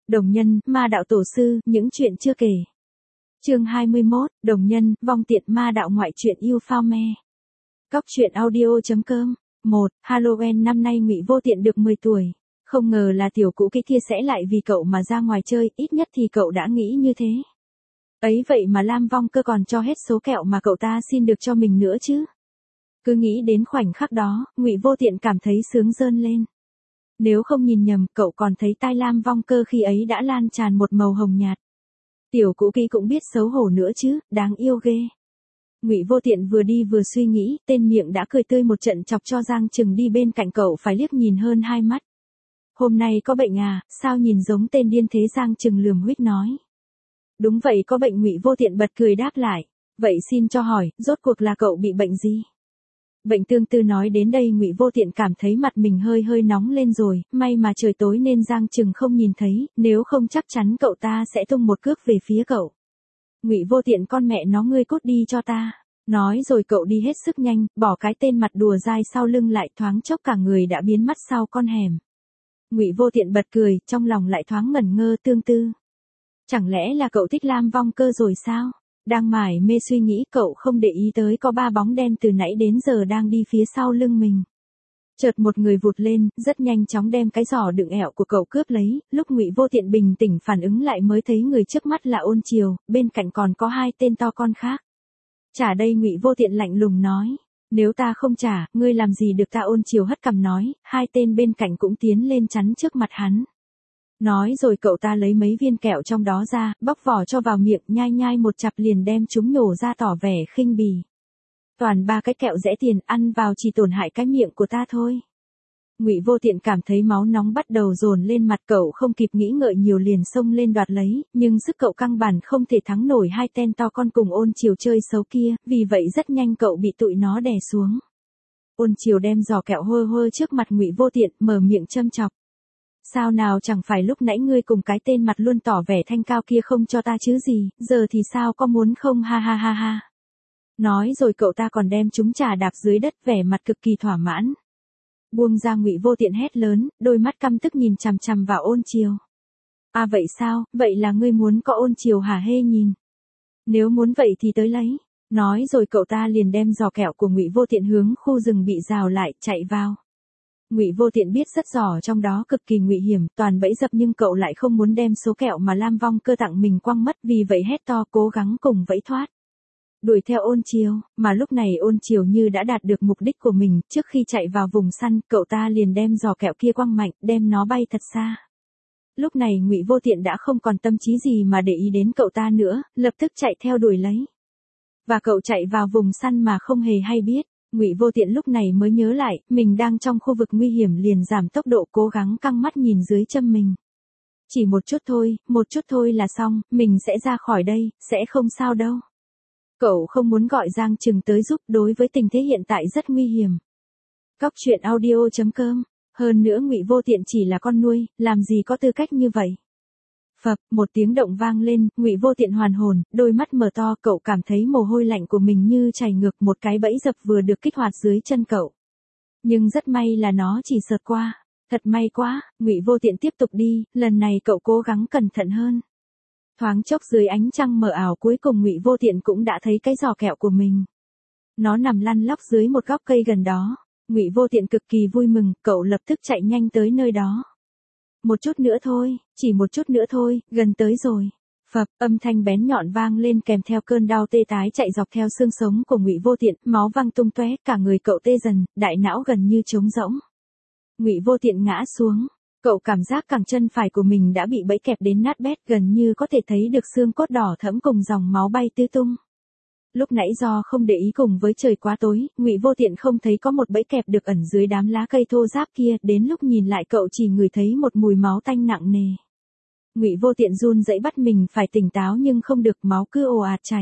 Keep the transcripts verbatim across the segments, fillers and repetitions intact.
Đồng nhân, ma đạo tổ sư, những chuyện chưa kể. Chương hai mươi mốt, đồng nhân, vong tiện ma đạo ngoại truyện yêu phao me. Cóc truyện audio.com. một. Halloween năm nay Ngụy Vô Tiện được mười tuổi. Không ngờ là tiểu cũ cái kia sẽ lại vì cậu mà ra ngoài chơi, ít nhất thì cậu đã nghĩ như thế. Ấy vậy mà Lam Vong Cơ còn cho hết số kẹo mà cậu ta xin được cho mình nữa chứ. Cứ nghĩ đến khoảnh khắc đó, Ngụy Vô Tiện cảm thấy sướng rơn lên. Nếu không nhìn nhầm, cậu còn thấy tai Lam Vong Cơ khi ấy đã lan tràn một màu hồng nhạt. Tiểu cũ kỹ cũng biết xấu hổ nữa chứ, đáng yêu ghê. Ngụy Vô Tiện vừa đi vừa suy nghĩ, tên miệng đã cười tươi một trận chọc cho Giang Trừng đi bên cạnh cậu phải liếc nhìn hơn hai mắt. Hôm nay có bệnh à, sao nhìn giống tên điên thế? Giang Trừng lườm huýt nói. Đúng vậy, có bệnh. Ngụy Vô Tiện bật cười đáp lại. Vậy xin cho hỏi, rốt cuộc là cậu bị bệnh gì? Bệnh tương tư. Nói đến đây Ngụy Vô Tiện cảm thấy mặt mình hơi hơi nóng lên rồi, may mà trời tối nên Giang Trừng không nhìn thấy, nếu không chắc chắn cậu ta sẽ tung một cước về phía cậu. Ngụy Vô Tiện, con mẹ nó ngươi cút đi cho ta. Nói rồi cậu đi hết sức nhanh, bỏ cái tên mặt đùa dai sau lưng lại, thoáng chốc cả người đã biến mất sau con hẻm. Ngụy Vô Tiện bật cười, trong lòng lại thoáng ngẩn ngơ. Tương tư, chẳng lẽ là cậu thích Lam Vong Cơ rồi sao? Đang mải mê suy nghĩ, cậu không để ý tới có ba bóng đen từ nãy đến giờ đang đi phía sau lưng mình. Chợt một người vụt lên, rất nhanh chóng đem cái giỏ đựng ẹo của cậu cướp lấy. Lúc Ngụy Vô Tiện bình tĩnh phản ứng lại mới thấy người trước mắt là Ôn Triều, bên cạnh còn có hai tên to con khác. Trả đây. Ngụy Vô Tiện lạnh lùng nói. Nếu ta không trả, ngươi làm gì được ta? Ôn Triều hất cằm nói. Hai tên bên cạnh cũng tiến lên chắn trước mặt hắn. Nói rồi cậu ta lấy mấy viên kẹo trong đó ra, bóc vỏ cho vào miệng, nhai nhai một chặp liền đem chúng nhổ ra tỏ vẻ khinh bỉ. Toàn ba cái kẹo rẻ tiền, ăn vào chỉ tổn hại cái miệng của ta thôi. Ngụy Vô Tiện cảm thấy máu nóng bắt đầu dồn lên mặt, cậu không kịp nghĩ ngợi nhiều liền xông lên đoạt lấy, nhưng sức cậu căn bản không thể thắng nổi hai tên to con cùng Ôn Triều chơi xấu kia, vì vậy rất nhanh cậu bị tụi nó đè xuống. Ôn Triều đem giỏ kẹo hơ hơ trước mặt Ngụy Vô Tiện, mở miệng châm chọc. Sao nào, chẳng phải lúc nãy ngươi cùng cái tên mặt luôn tỏ vẻ thanh cao kia không cho ta chứ gì, giờ thì sao, có muốn không? Ha ha ha ha. Nói rồi cậu ta còn đem chúng trà đạp dưới đất, vẻ mặt cực kỳ thỏa mãn. Buông ra. Ngụy Vô Tiện hét lớn, đôi mắt căm tức nhìn chằm chằm vào Ôn Triều. À vậy sao, vậy là ngươi muốn có? Ôn Triều hả hê nhìn. Nếu muốn vậy thì tới lấy. Nói rồi cậu ta liền đem giỏ kẹo của Ngụy Vô Tiện hướng khu rừng bị rào lại, chạy vào. Ngụy Vô Tiện biết rất rõ trong đó cực kỳ nguy hiểm, toàn bẫy dập, nhưng cậu lại không muốn đem số kẹo mà Lam Vong Cơ tặng mình quăng mất, vì vậy hét to cố gắng cùng vẫy thoát. Đuổi theo Ôn Triều, mà lúc này Ôn Triều như đã đạt được mục đích của mình, trước khi chạy vào vùng săn, cậu ta liền đem giỏ kẹo kia quăng mạnh, đem nó bay thật xa. Lúc này Ngụy Vô Tiện đã không còn tâm trí gì mà để ý đến cậu ta nữa, lập tức chạy theo đuổi lấy. Và cậu chạy vào vùng săn mà không hề hay biết. Ngụy Vô Tiện lúc này mới nhớ lại, mình đang trong khu vực nguy hiểm liền giảm tốc độ, cố gắng căng mắt nhìn dưới chân mình. Chỉ một chút thôi, một chút thôi là xong, mình sẽ ra khỏi đây, sẽ không sao đâu. Cậu không muốn gọi Giang Trừng tới giúp, đối với tình thế hiện tại rất nguy hiểm. Cóc truyện audio.com. Hơn nữa Ngụy Vô Tiện chỉ là con nuôi, làm gì có tư cách như vậy. Phập, một tiếng động vang lên, Ngụy Vô Tiện hoàn hồn, đôi mắt mở to, cậu cảm thấy mồ hôi lạnh của mình như chảy ngược, một cái bẫy dập vừa được kích hoạt dưới chân cậu. Nhưng rất may là nó chỉ sượt qua. Thật may quá. Ngụy Vô Tiện tiếp tục đi, lần này cậu cố gắng cẩn thận hơn. Thoáng chốc dưới ánh trăng mờ ảo, cuối cùng Ngụy Vô Tiện cũng đã thấy cái giỏ kẹo của mình. Nó nằm lăn lóc dưới một gốc cây gần đó. Ngụy Vô Tiện cực kỳ vui mừng, cậu lập tức chạy nhanh tới nơi đó. Một chút nữa thôi, chỉ một chút nữa thôi, gần tới rồi. Phập, âm thanh bén nhọn vang lên kèm theo cơn đau tê tái chạy dọc theo xương sống của Ngụy Vô Tiện, máu văng tung tóe, cả người cậu tê dần, đại não gần như trống rỗng. Ngụy Vô Tiện ngã xuống, cậu cảm giác cẳng chân phải của mình đã bị bẫy kẹp đến nát bét, gần như có thể thấy được xương cốt đỏ thẫm cùng dòng máu bay tứ tung. Lúc nãy do không để ý cùng với trời quá tối, Ngụy Vô Tiện không thấy có một bẫy kẹp được ẩn dưới đám lá cây thô ráp kia, đến lúc nhìn lại cậu chỉ ngửi thấy một mùi máu tanh nặng nề. Ngụy Vô Tiện run rẩy bắt mình phải tỉnh táo nhưng không được, máu cứ ồ ạt chảy.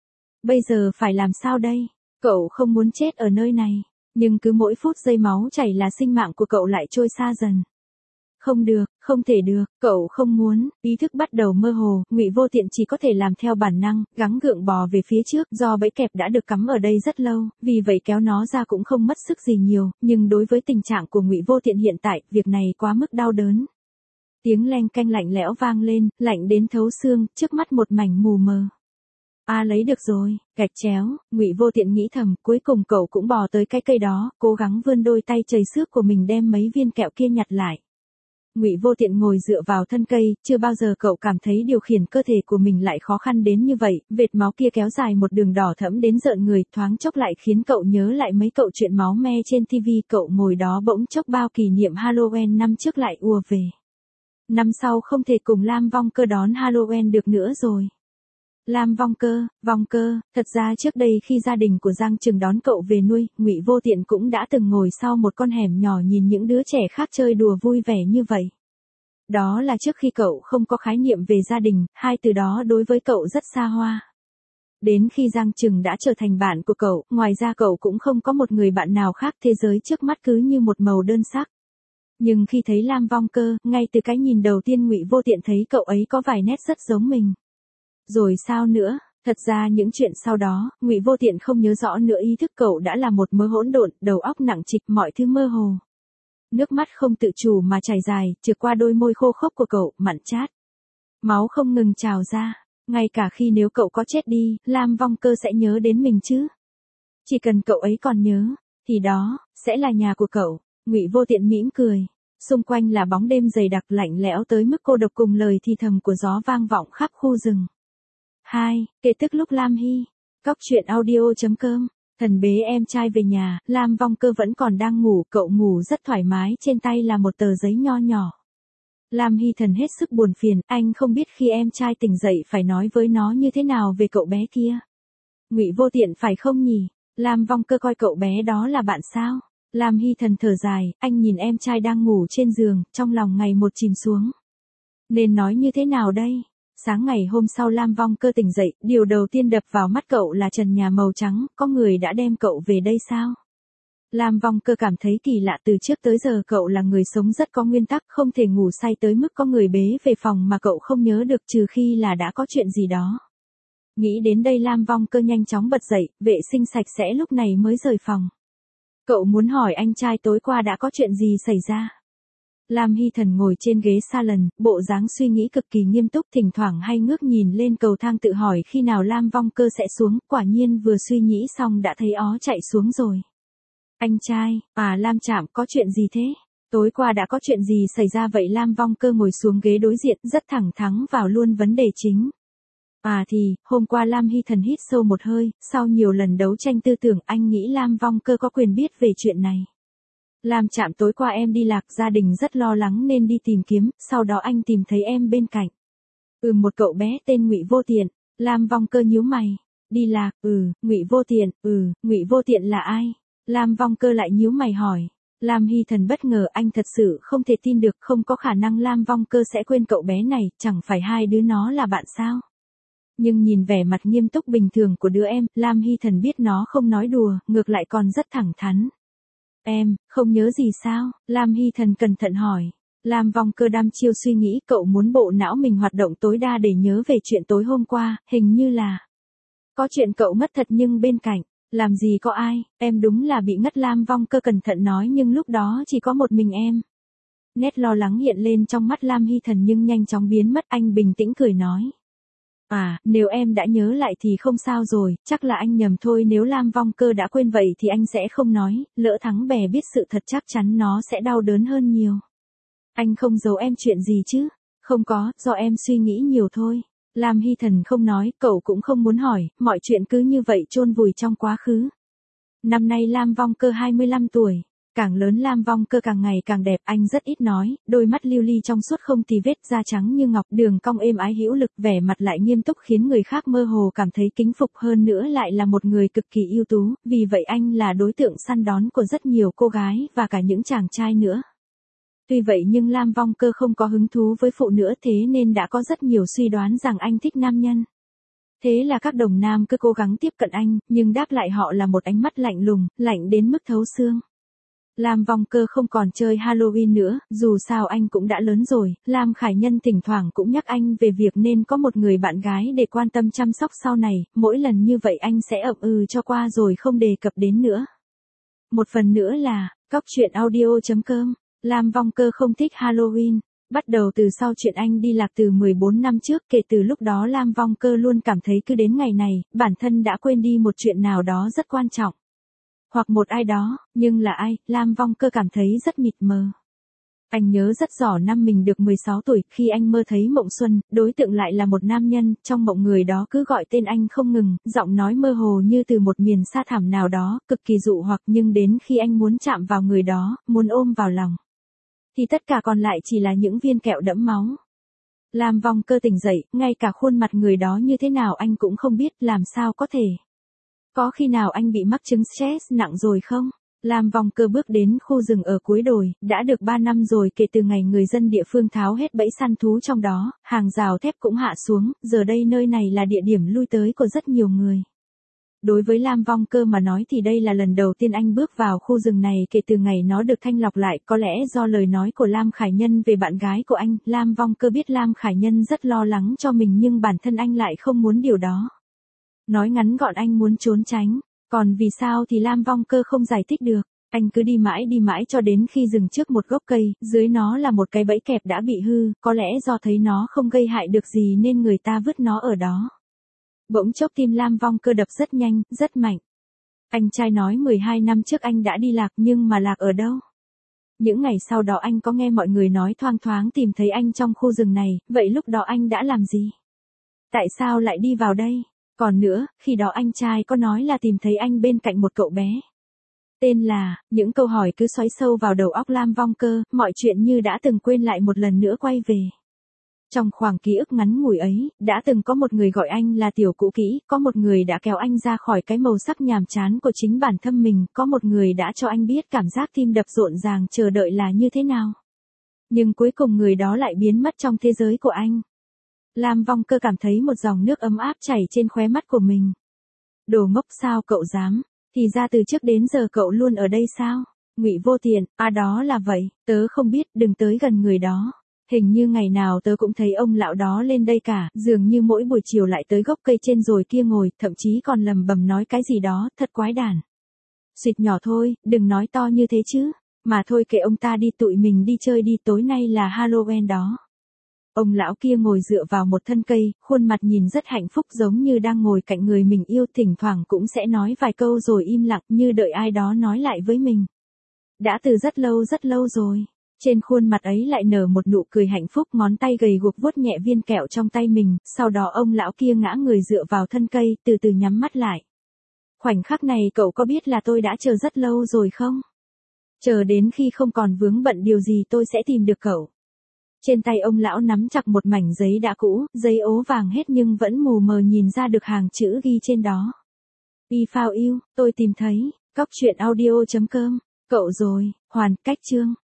Bây giờ phải làm sao đây? Cậu không muốn chết ở nơi này, nhưng cứ mỗi phút giây máu chảy là sinh mạng của cậu lại trôi xa dần. Không được, không thể được, cậu không muốn, ý thức bắt đầu mơ hồ, Ngụy Vô Tiện chỉ có thể làm theo bản năng, gắng gượng bò về phía trước, do bẫy kẹp đã được cắm ở đây rất lâu, vì vậy kéo nó ra cũng không mất sức gì nhiều, nhưng đối với tình trạng của Ngụy Vô Tiện hiện tại, việc này quá mức đau đớn. Tiếng leng canh lạnh lẽo vang lên, lạnh đến thấu xương, trước mắt một mảnh mù mờ. A lấy được rồi, gạch chéo, Ngụy Vô Tiện nghĩ thầm, cuối cùng cậu cũng bò tới cái cây đó, cố gắng vươn đôi tay chầy xước của mình đem mấy viên kẹo kia nhặt lại. Ngụy Vô Tiện ngồi dựa vào thân cây, chưa bao giờ cậu cảm thấy điều khiển cơ thể của mình lại khó khăn đến như vậy, vệt máu kia kéo dài một đường đỏ thẫm đến rợn người, thoáng chốc lại khiến cậu nhớ lại mấy cậu chuyện máu me trên ti vi, cậu ngồi đó bỗng chốc bao kỷ niệm Halloween năm trước lại ùa về. Năm sau không thể cùng Lam Vong Cơ đón Halloween được nữa rồi. Lam Vong Cơ, Vong Cơ, thật ra trước đây khi gia đình của Giang Trừng đón cậu về nuôi, Ngụy Vô Tiện cũng đã từng ngồi sau một con hẻm nhỏ nhìn những đứa trẻ khác chơi đùa vui vẻ như vậy. Đó là trước khi cậu không có khái niệm về gia đình, hai từ đó đối với cậu rất xa hoa. Đến khi Giang Trừng đã trở thành bạn của cậu, ngoài ra cậu cũng không có một người bạn nào khác, thế giới trước mắt cứ như một màu đơn sắc. Nhưng khi thấy Lam Vong Cơ, ngay từ cái nhìn đầu tiên Ngụy Vô Tiện thấy cậu ấy có vài nét rất giống mình. Rồi sao nữa, thật ra những chuyện sau đó, Ngụy Vô Tiện không nhớ rõ nữa, ý thức cậu đã là một mớ hỗn độn, đầu óc nặng trịch, mọi thứ mơ hồ. Nước mắt không tự chủ mà chảy dài, trượt qua đôi môi khô khốc của cậu, mặn chát. Máu không ngừng trào ra, ngay cả khi nếu cậu có chết đi, Lam Vong Cơ sẽ nhớ đến mình chứ. Chỉ cần cậu ấy còn nhớ, thì đó, sẽ là nhà của cậu. Ngụy Vô Tiện mỉm cười. Xung quanh là bóng đêm dày đặc lạnh lẽo tới mức cô độc cùng lời thì thầm của gió vang vọng khắp khu rừng. hai. Kể tức lúc Lam Hy. Cóc truyện audio chấm com. Thần bế em trai về nhà, Lam Vong Cơ vẫn còn đang ngủ, cậu ngủ rất thoải mái, trên tay là một tờ giấy nho nhỏ. Lam Hy Thần hết sức buồn phiền, anh không biết khi em trai tỉnh dậy phải nói với nó như thế nào về cậu bé kia. Ngụy Vô Tiện phải không nhỉ? Lam Vong Cơ coi cậu bé đó là bạn sao? Lam Hy Thần thở dài, anh nhìn em trai đang ngủ trên giường, trong lòng ngày một chìm xuống. Nên nói như thế nào đây? Sáng ngày hôm sau Lam Vong Cơ tỉnh dậy, điều đầu tiên đập vào mắt cậu là trần nhà màu trắng, có người đã đem cậu về đây sao? Lam Vong Cơ cảm thấy kỳ lạ, từ trước tới giờ cậu là người sống rất có nguyên tắc, không thể ngủ say tới mức có người bế về phòng mà cậu không nhớ được, trừ khi là đã có chuyện gì đó. Nghĩ đến đây Lam Vong Cơ nhanh chóng bật dậy, vệ sinh sạch sẽ lúc này mới rời phòng. Cậu muốn hỏi anh trai tối qua đã có chuyện gì xảy ra. Lam Hy Thần ngồi trên ghế salon, bộ dáng suy nghĩ cực kỳ nghiêm túc, thỉnh thoảng hay ngước nhìn lên cầu thang tự hỏi khi nào Lam Vong Cơ sẽ xuống, quả nhiên vừa suy nghĩ xong đã thấy ó chạy xuống rồi. Anh trai, à Lam Trạm, có chuyện gì thế? Tối qua đã có chuyện gì xảy ra vậy? Lam Vong Cơ ngồi xuống ghế đối diện, rất thẳng thắn vào luôn vấn đề chính. À thì, hôm qua Lam Hy Thần hít sâu một hơi, sau nhiều lần đấu tranh tư tưởng anh nghĩ Lam Vong Cơ có quyền biết về chuyện này. Lam Trạm, tối qua em đi lạc, gia đình rất lo lắng nên đi tìm kiếm, sau đó anh tìm thấy em bên cạnh. Ừ, một cậu bé tên Ngụy Vô Tiện. Lam Vong Cơ nhíu mày. Đi lạc, ừ, Ngụy Vô Tiện, ừ, Ngụy Vô Tiện là ai? Lam Vong Cơ lại nhíu mày hỏi. Lam Hy Thần bất ngờ, anh thật sự không thể tin được, không có khả năng Lam Vong Cơ sẽ quên cậu bé này, chẳng phải hai đứa nó là bạn sao? Nhưng nhìn vẻ mặt nghiêm túc bình thường của đứa em, Lam Hy Thần biết nó không nói đùa, ngược lại còn rất thẳng thắn. Em, không nhớ gì sao? Lam Hy Thần cẩn thận hỏi. Lam Vong Cơ đăm chiêu suy nghĩ, cậu muốn bộ não mình hoạt động tối đa để nhớ về chuyện tối hôm qua, hình như là có chuyện cậu mất thật nhưng bên cạnh, làm gì có ai, em đúng là bị ngất. Lam Vong Cơ cẩn thận nói, nhưng lúc đó chỉ có một mình em. Nét lo lắng hiện lên trong mắt Lam Hy Thần nhưng nhanh chóng biến mất, anh bình tĩnh cười nói. À, nếu em đã nhớ lại thì không sao rồi, chắc là anh nhầm thôi, nếu Lam Vong Cơ đã quên vậy thì anh sẽ không nói, lỡ Thắng Bè biết sự thật chắc chắn nó sẽ đau đớn hơn nhiều. Anh không giấu em chuyện gì chứ? Không có, do em suy nghĩ nhiều thôi. Lam Hy Thần không nói, cậu cũng không muốn hỏi, mọi chuyện cứ như vậy chôn vùi trong quá khứ. Năm nay Lam Vong Cơ hai mươi lăm tuổi. Càng lớn Lam Vong Cơ càng ngày càng đẹp, anh rất ít nói, đôi mắt lưu ly trong suốt không tì vết, da trắng như ngọc, đường cong êm ái hữu lực, vẻ mặt lại nghiêm túc khiến người khác mơ hồ cảm thấy kính phục, hơn nữa lại là một người cực kỳ ưu tú, vì vậy anh là đối tượng săn đón của rất nhiều cô gái và cả những chàng trai nữa. Tuy vậy nhưng Lam Vong Cơ không có hứng thú với phụ nữ, thế nên đã có rất nhiều suy đoán rằng anh thích nam nhân. Thế là các đồng nam cứ cố gắng tiếp cận anh, nhưng đáp lại họ là một ánh mắt lạnh lùng, lạnh đến mức thấu xương. Lam Vong Cơ không còn chơi Halloween nữa, dù sao anh cũng đã lớn rồi, Lam Khải Nhân thỉnh thoảng cũng nhắc anh về việc nên có một người bạn gái để quan tâm chăm sóc sau này, mỗi lần như vậy anh sẽ ậm ừ cho qua rồi không đề cập đến nữa. Một phần nữa là, cóc truyện audio chấm com, Lam Vong Cơ không thích Halloween. Bắt đầu từ sau chuyện anh đi lạc từ mười bốn năm trước, kể từ lúc đó Lam Vong Cơ luôn cảm thấy cứ đến ngày này, bản thân đã quên đi một chuyện nào đó rất quan trọng. Hoặc một ai đó, nhưng là ai, Lam Vong Cơ cảm thấy rất mịt mờ. Anh nhớ rất rõ năm mình được mười sáu tuổi, khi anh mơ thấy mộng xuân, đối tượng lại là một nam nhân, trong mộng người đó cứ gọi tên anh không ngừng, giọng nói mơ hồ như từ một miền sa thẳm nào đó, cực kỳ dụ hoặc, nhưng đến khi anh muốn chạm vào người đó, muốn ôm vào lòng, thì tất cả còn lại chỉ là những viên kẹo đẫm máu. Lam Vong Cơ tỉnh dậy, ngay cả khuôn mặt người đó như thế nào anh cũng không biết, làm sao có thể. Có khi nào anh bị mắc chứng stress nặng rồi không? Lam Vong Cơ bước đến khu rừng ở cuối đồi, đã được ba năm rồi kể từ ngày người dân địa phương tháo hết bẫy săn thú trong đó, hàng rào thép cũng hạ xuống, giờ đây nơi này là địa điểm lui tới của rất nhiều người. Đối với Lam Vong Cơ mà nói thì đây là lần đầu tiên anh bước vào khu rừng này kể từ ngày nó được thanh lọc lại, có lẽ do lời nói của Lam Khải Nhân về bạn gái của anh, Lam Vong Cơ biết Lam Khải Nhân rất lo lắng cho mình nhưng bản thân anh lại không muốn điều đó. Nói ngắn gọn anh muốn trốn tránh. Còn vì sao thì Lam Vong Cơ không giải thích được, anh cứ đi mãi đi mãi cho đến khi dừng trước một gốc cây, dưới nó là một cái bẫy kẹp đã bị hư, có lẽ do thấy nó không gây hại được gì nên người ta vứt nó ở đó. Bỗng chốc tim Lam Vong Cơ đập rất nhanh, rất mạnh. Anh trai nói mười hai năm trước anh đã đi lạc nhưng mà lạc ở đâu? Những ngày sau đó anh có nghe mọi người nói thoang thoáng tìm thấy anh trong khu rừng này, vậy lúc đó anh đã làm gì? Tại sao lại đi vào đây? Còn nữa, khi đó anh trai có nói là tìm thấy anh bên cạnh một cậu bé. Tên là, những câu hỏi cứ xoáy sâu vào đầu óc Lam Vong Cơ, mọi chuyện như đã từng quên lại một lần nữa quay về. Trong khoảng ký ức ngắn ngủi ấy, đã từng có một người gọi anh là tiểu cũ kỹ, có một người đã kéo anh ra khỏi cái màu sắc nhàm chán của chính bản thân mình, có một người đã cho anh biết cảm giác tim đập rộn ràng chờ đợi là như thế nào. Nhưng cuối cùng người đó lại biến mất trong thế giới của anh. Lam Vong Cơ cảm thấy một dòng nước ấm áp chảy trên khóe mắt của mình. Đồ ngốc sao cậu dám, thì ra từ trước đến giờ cậu luôn ở đây sao? Ngụy Vô Tiện, à đó là vậy, tớ không biết, đừng tới gần người đó. Hình như ngày nào tớ cũng thấy ông lão đó lên đây cả, dường như mỗi buổi chiều lại tới gốc cây trên rồi kia ngồi, thậm chí còn lầm bầm nói cái gì đó, thật quái đản. Xịt nhỏ thôi, đừng nói to như thế chứ, mà thôi kệ ông ta đi, tụi mình đi chơi đi, tối nay là Halloween đó. Ông lão kia ngồi dựa vào một thân cây, khuôn mặt nhìn rất hạnh phúc giống như đang ngồi cạnh người mình yêu, thỉnh thoảng cũng sẽ nói vài câu rồi im lặng như đợi ai đó nói lại với mình. Đã từ rất lâu rất lâu rồi. Trên khuôn mặt ấy lại nở một nụ cười hạnh phúc, ngón tay gầy guộc vuốt nhẹ viên kẹo trong tay mình, sau đó ông lão kia ngã người dựa vào thân cây, từ từ nhắm mắt lại. Khoảnh khắc này cậu có biết là tôi đã chờ rất lâu rồi không? Chờ đến khi không còn vướng bận điều gì tôi sẽ tìm được cậu. Trên tay ông lão nắm chặt một mảnh giấy đã cũ, giấy ố vàng hết nhưng vẫn mù mờ nhìn ra được hàng chữ ghi trên đó. We found you, tôi tìm thấy, cóc truyện audio chấm com, cậu rồi, hoàn, cách chương.